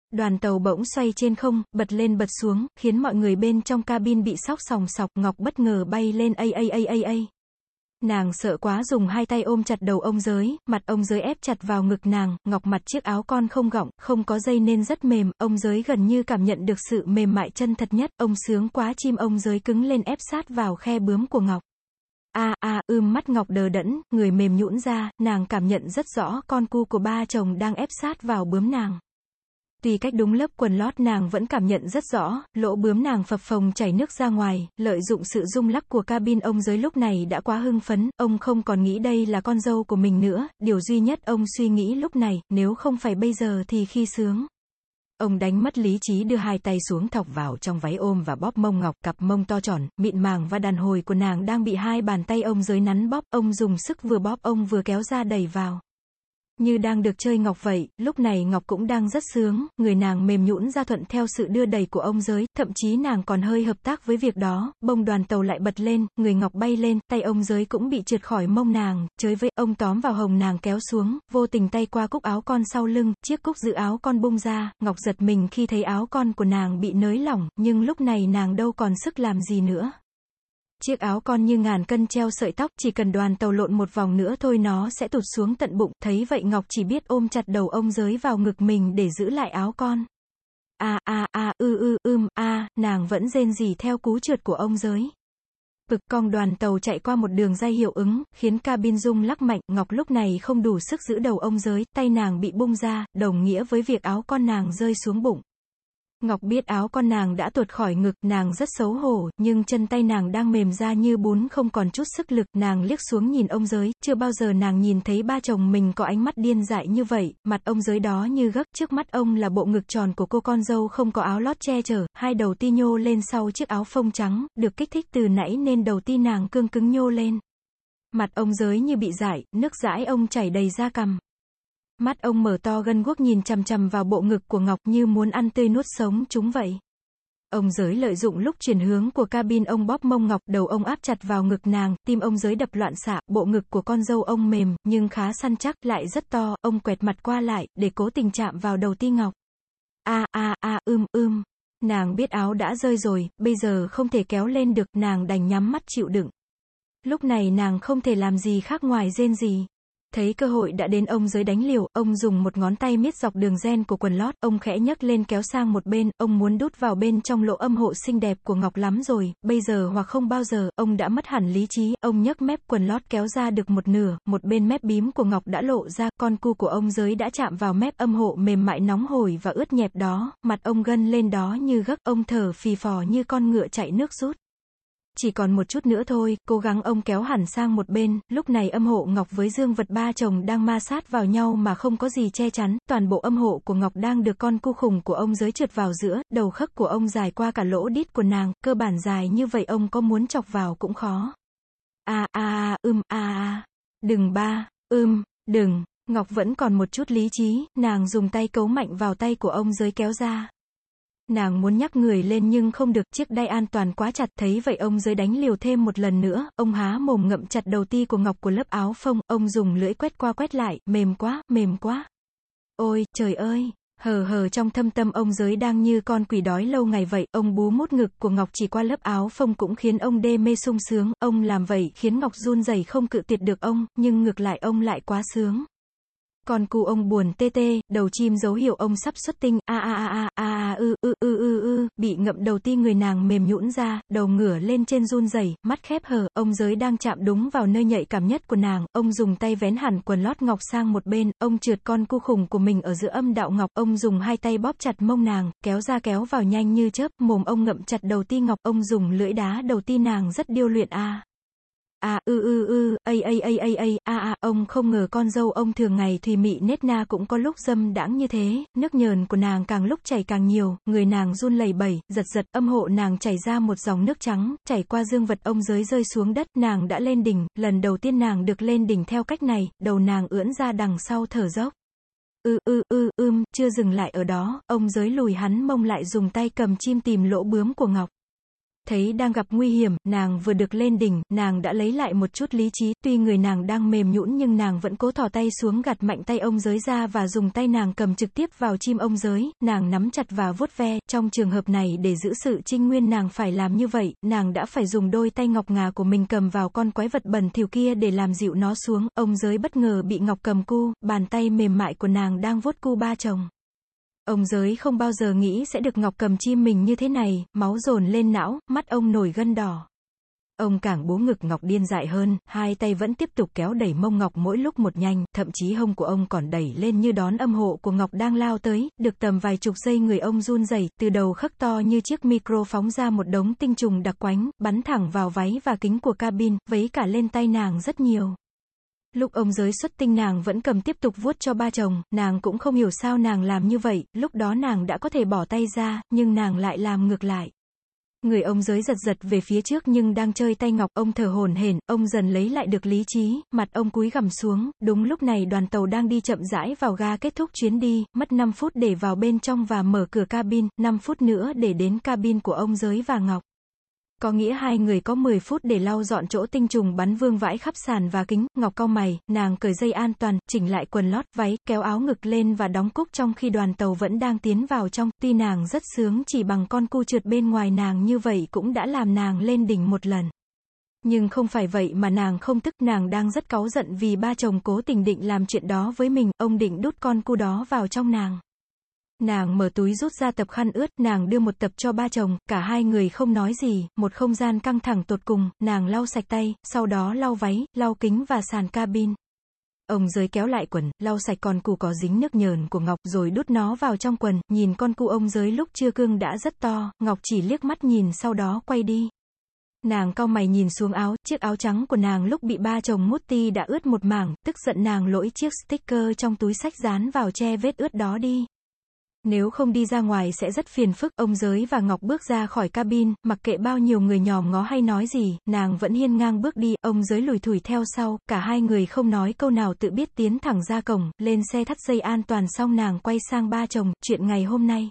Đoàn tàu bỗng xoay trên không, bật lên bật xuống, khiến mọi người bên trong cabin bị sốc sòng sọc, Ngọc bất ngờ bay lên a. Nàng sợ quá dùng hai tay ôm chặt đầu ông Giới, mặt ông Giới ép chặt vào ngực nàng, Ngọc mặc chiếc áo con không gọng, không có dây nên rất mềm, ông Giới gần như cảm nhận được sự mềm mại chân thật nhất, ông sướng quá chim ông Giới cứng lên ép sát vào khe bướm của Ngọc. Mắt Ngọc đờ đẫn, người mềm nhũn ra, nàng cảm nhận rất rõ con cu của ba chồng đang ép sát vào bướm nàng. Tuy cách đúng lớp quần lót nàng vẫn cảm nhận rất rõ, lỗ bướm nàng phập phồng chảy nước ra ngoài, lợi dụng sự rung lắc của cabin ông Giới lúc này đã quá hưng phấn, ông không còn nghĩ đây là con dâu của mình nữa, điều duy nhất ông suy nghĩ lúc này, nếu không phải bây giờ thì khi sướng. Ông đánh mất lý trí đưa hai tay xuống thọc vào trong váy ôm và bóp mông Ngọc, cặp mông to tròn, mịn màng và đàn hồi của nàng đang bị hai bàn tay ông Giới nắn bóp, ông dùng sức vừa bóp ông vừa kéo ra đẩy vào. Như đang được chơi Ngọc vậy, lúc này Ngọc cũng đang rất sướng, người nàng mềm nhũn ra thuận theo sự đưa đẩy của ông Giới, thậm chí nàng còn hơi hợp tác với việc đó, bông đoàn tàu lại bật lên, người Ngọc bay lên, tay ông Giới cũng bị trượt khỏi mông nàng, chới với, ông tóm vào hồng nàng kéo xuống, vô tình tay qua cúc áo con sau lưng, chiếc cúc giữ áo con bung ra, Ngọc giật mình khi thấy áo con của nàng bị nới lỏng, nhưng lúc này nàng đâu còn sức làm gì nữa. Chiếc áo con như ngàn cân treo sợi tóc, chỉ cần đoàn tàu lộn một vòng nữa thôi nó sẽ tụt xuống tận bụng, thấy vậy Ngọc chỉ biết ôm chặt đầu ông Giới vào ngực mình để giữ lại áo con. Nàng vẫn rên rỉ theo cú trượt của ông Giới. Cực cong đoàn tàu chạy qua một đường ray hiệu ứng, khiến cabin rung lắc mạnh, Ngọc lúc này không đủ sức giữ đầu ông Giới, tay nàng bị bung ra, đồng nghĩa với việc áo con nàng rơi xuống bụng. Ngọc biết áo con nàng đã tuột khỏi ngực, nàng rất xấu hổ, nhưng chân tay nàng đang mềm ra như bún không còn chút sức lực, nàng liếc xuống nhìn ông Giới, chưa bao giờ nàng nhìn thấy ba chồng mình có ánh mắt điên dại như vậy, mặt ông Giới đó như gấc, trước mắt ông là bộ ngực tròn của cô con dâu không có áo lót che chở, hai đầu ti nhô lên sau chiếc áo phông trắng, được kích thích từ nãy nên đầu ti nàng cương cứng nhô lên. Mặt ông Giới như bị dại, nước dãi ông chảy đầy da cằm. Mắt ông mở to gân guốc nhìn chằm chằm vào bộ ngực của Ngọc như muốn ăn tươi nuốt sống chúng vậy. Ông Giới lợi dụng lúc chuyển hướng của cabin ông bóp mông Ngọc, đầu ông áp chặt vào ngực nàng, tim ông Giới đập loạn xạ, bộ ngực của con dâu ông mềm, nhưng khá săn chắc, lại rất to, ông quẹt mặt qua lại, để cố tình chạm vào đầu ti Ngọc. Nàng biết áo đã rơi rồi, bây giờ không thể kéo lên được, nàng đành nhắm mắt chịu đựng. Lúc này nàng không thể làm gì khác ngoài rên rỉ. Thấy cơ hội đã đến ông Giới đánh liều, ông dùng một ngón tay miết dọc đường ren của quần lót, ông khẽ nhấc lên kéo sang một bên, ông muốn đút vào bên trong lỗ âm hộ xinh đẹp của Ngọc lắm rồi, bây giờ hoặc không bao giờ, ông đã mất hẳn lý trí, ông nhấc mép quần lót kéo ra được một nửa, một bên mép bím của Ngọc đã lộ ra, con cu của ông Giới đã chạm vào mép âm hộ mềm mại nóng hổi và ướt nhẹp đó, mặt ông gân lên đó như gấc, ông thở phì phò như con ngựa chạy nước rút. Chỉ còn một chút nữa thôi, cố gắng ông kéo hẳn sang một bên, lúc này âm hộ Ngọc với dương vật ba chồng đang ma sát vào nhau mà không có gì che chắn, toàn bộ âm hộ của Ngọc đang được con cu khủng của ông Giới trượt vào giữa, đầu khấc của ông dài qua cả lỗ đít của nàng, cơ bản dài như vậy ông có muốn chọc vào cũng khó. Đừng, Ngọc vẫn còn một chút lý trí, nàng dùng tay cấu mạnh vào tay của ông Giới kéo ra. Nàng muốn nhắc người lên nhưng không được, chiếc đai an toàn quá chặt, thấy vậy ông Giới đánh liều thêm một lần nữa, ông há mồm ngậm chặt đầu ti của Ngọc của lớp áo phông, ông dùng lưỡi quét qua quét lại, mềm quá. Ôi, trời ơi! Hờ trong thâm tâm ông Giới đang như con quỷ đói lâu ngày vậy, ông bú mút ngực của Ngọc chỉ qua lớp áo phông cũng khiến ông đê mê sung sướng, ông làm vậy khiến Ngọc run rẩy không cự tuyệt được ông, nhưng ngược lại ông lại quá sướng. Con cu ông buồn tê tê, đầu chim dấu hiệu ông sắp xuất tinh, bị ngậm đầu ti người nàng mềm nhũn ra, đầu ngửa lên trên run rẩy, mắt khép hờ, ông Giới đang chạm đúng vào nơi nhạy cảm nhất của nàng, ông dùng tay vén hẳn quần lót Ngọc sang một bên, ông trượt con cu khủng của mình ở giữa âm đạo Ngọc, ông dùng hai tay bóp chặt mông nàng, kéo ra kéo vào nhanh như chớp, mồm ông ngậm chặt đầu ti Ngọc, ông dùng lưỡi đá đầu ti nàng rất điêu luyện ông không ngờ con dâu ông thường ngày thùy mị nết na cũng có lúc dâm đãng như thế, nước nhờn của nàng càng lúc chảy càng nhiều, người nàng run lẩy bẩy, giật, âm hộ nàng chảy ra một dòng nước trắng, chảy qua dương vật ông Giới rơi xuống đất, nàng đã lên đỉnh, lần đầu tiên nàng được lên đỉnh theo cách này, đầu nàng ưỡn ra đằng sau thở dốc. Chưa dừng lại ở đó, ông Giới lùi hắn mông lại dùng tay cầm chim tìm lỗ bướm của Ngọc. Thấy đang gặp nguy hiểm, nàng vừa được lên đỉnh, nàng đã lấy lại một chút lý trí, tuy người nàng đang mềm nhũn nhưng nàng vẫn cố thò tay xuống gạt mạnh tay ông giới ra và dùng tay nàng cầm trực tiếp vào chim ông giới, nàng nắm chặt và vuốt ve, trong trường hợp này để giữ sự trinh nguyên nàng phải làm như vậy, nàng đã phải dùng đôi tay ngọc ngà của mình cầm vào con quái vật bẩn thỉu kia để làm dịu nó xuống, ông giới bất ngờ bị ngọc cầm cu, bàn tay mềm mại của nàng đang vuốt cu ba chồng. Ông giới không bao giờ nghĩ sẽ được ngọc cầm chim mình như thế này, máu dồn lên não, mắt ông nổi gân đỏ. Ông càng bú ngực ngọc điên dại hơn, hai tay vẫn tiếp tục kéo đẩy mông ngọc mỗi lúc một nhanh, thậm chí hông của ông còn đẩy lên như đón âm hộ của ngọc đang lao tới, được tầm vài chục giây người ông run rẩy, từ đầu khấc to như chiếc micro phóng ra một đống tinh trùng đặc quánh, bắn thẳng vào váy và kính của cabin, vấy cả lên tay nàng rất nhiều. Lúc ông giới xuất tinh nàng vẫn cầm tiếp tục vuốt cho ba chồng, nàng cũng không hiểu sao nàng làm như vậy, lúc đó nàng đã có thể bỏ tay ra, nhưng nàng lại làm ngược lại. Người ông giới giật giật về phía trước nhưng đang chơi tay ngọc, ông thở hổn hển, ông dần lấy lại được lý trí, mặt ông cúi gằm xuống, đúng lúc này đoàn tàu đang đi chậm rãi vào ga kết thúc chuyến đi, mất 5 phút để vào bên trong và mở cửa cabin, 5 phút nữa để đến cabin của ông giới và Ngọc. Có nghĩa hai người có 10 phút để lau dọn chỗ tinh trùng bắn vương vãi khắp sàn và kính, Ngọc cau mày, nàng cởi dây an toàn, chỉnh lại quần lót, váy, kéo áo ngực lên và đóng cúc trong khi đoàn tàu vẫn đang tiến vào trong, tuy nàng rất sướng chỉ bằng con cu trượt bên ngoài nàng như vậy cũng đã làm nàng lên đỉnh một lần. Nhưng không phải vậy mà nàng không tức, nàng đang rất cáu giận vì ba chồng cố tình định làm chuyện đó với mình, ông định đút con cu đó vào trong nàng. Nàng mở túi rút ra tập khăn ướt, nàng đưa một tập cho ba chồng, cả hai người không nói gì, một không gian căng thẳng tột cùng, nàng lau sạch tay, sau đó lau váy, lau kính và sàn cabin. Ông giới kéo lại quần, lau sạch con cu có dính nước nhờn của Ngọc rồi đút nó vào trong quần, nhìn con cu ông giới lúc chưa cương đã rất to, Ngọc chỉ liếc mắt nhìn sau đó quay đi. Nàng cau mày nhìn xuống áo, chiếc áo trắng của nàng lúc bị ba chồng mút ti đã ướt một mảng, tức giận nàng lỗi chiếc sticker trong túi xách dán vào che vết ướt đó đi. Nếu không đi ra ngoài sẽ rất phiền phức, ông giới và Ngọc bước ra khỏi cabin, mặc kệ bao nhiêu người nhòm ngó hay nói gì, nàng vẫn hiên ngang bước đi, ông giới lủi thủi theo sau, cả hai người không nói câu nào tự biết tiến thẳng ra cổng, lên xe thắt dây an toàn xong nàng quay sang ba chồng, chuyện ngày hôm nay.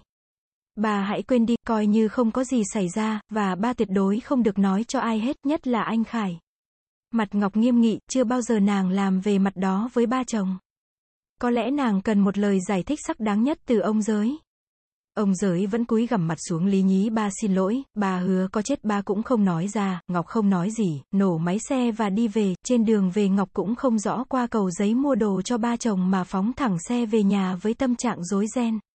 Bà hãy quên đi, coi như không có gì xảy ra, và ba tuyệt đối không được nói cho ai hết, nhất là anh Khải. Mặt Ngọc nghiêm nghị, chưa bao giờ nàng làm về mặt đó với ba chồng. Có lẽ nàng cần một lời giải thích xác đáng nhất từ ông giới. Ông giới vẫn cúi gằm mặt xuống lý nhí, ba xin lỗi, ba hứa có chết ba cũng không nói ra, Ngọc không nói gì, nổ máy xe và đi về, trên đường về Ngọc cũng không rõ qua cầu giấy mua đồ cho ba chồng mà phóng thẳng xe về nhà với tâm trạng rối ren.